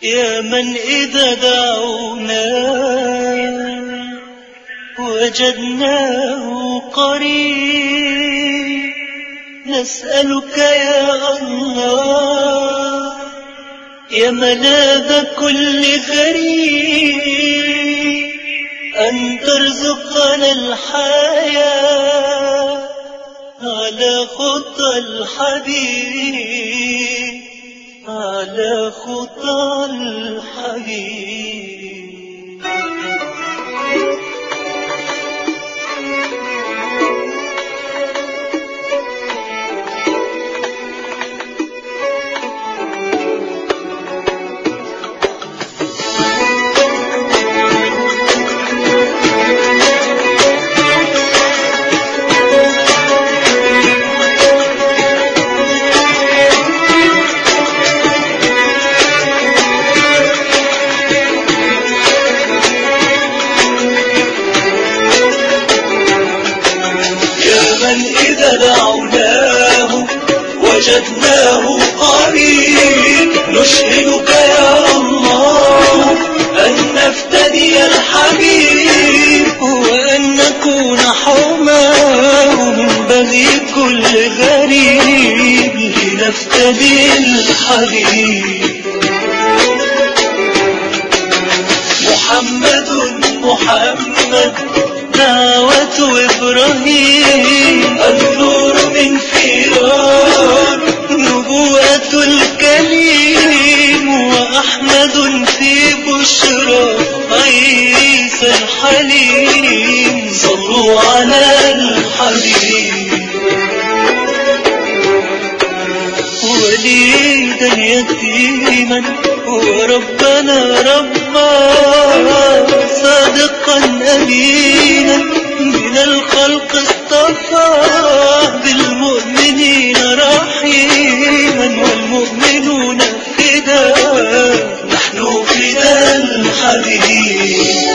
يا من إذا دعوناه وجدناه قريب، نسألك يا الله يا ملاذ كل غريب أن ترزقنا الحياة على خطى الحبيب، على خطى الحبيب. إذا دعوناه وجدناه قريب، نشهدك يا الله أن نفتدي الحبيب، وأن نكون حماه من بغي كل غريب لنفتدي الحبيب. محمد محمد دعوة إبراهيم، النور من فيران نبوءة الكليم، وأحمد في بشرى عيسى الحليم. صلوا على الحبيب. وليدا يتيما وربنا ربا، صادقا أمينا من الخلق اصطفى، بالمؤمنين رحيما والمؤمنون فداء، نحن فداء الحبيب.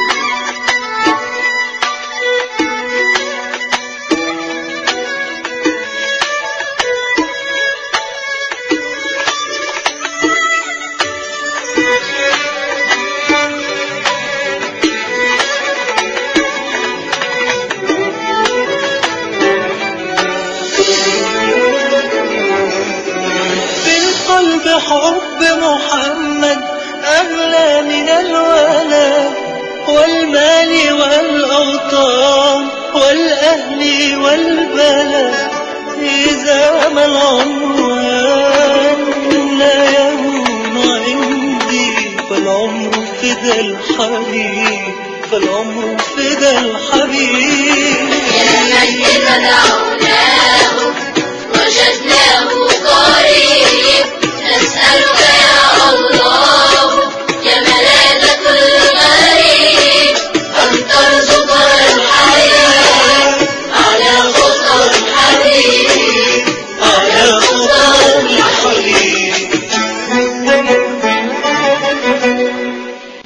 حب محمد أغلى من الولاء والمال والأوطان والأهل والبلد، إذا ما العمر لا يهون عندي، فالعمر فدى الحبيب، فالعمر فدى الحبيب.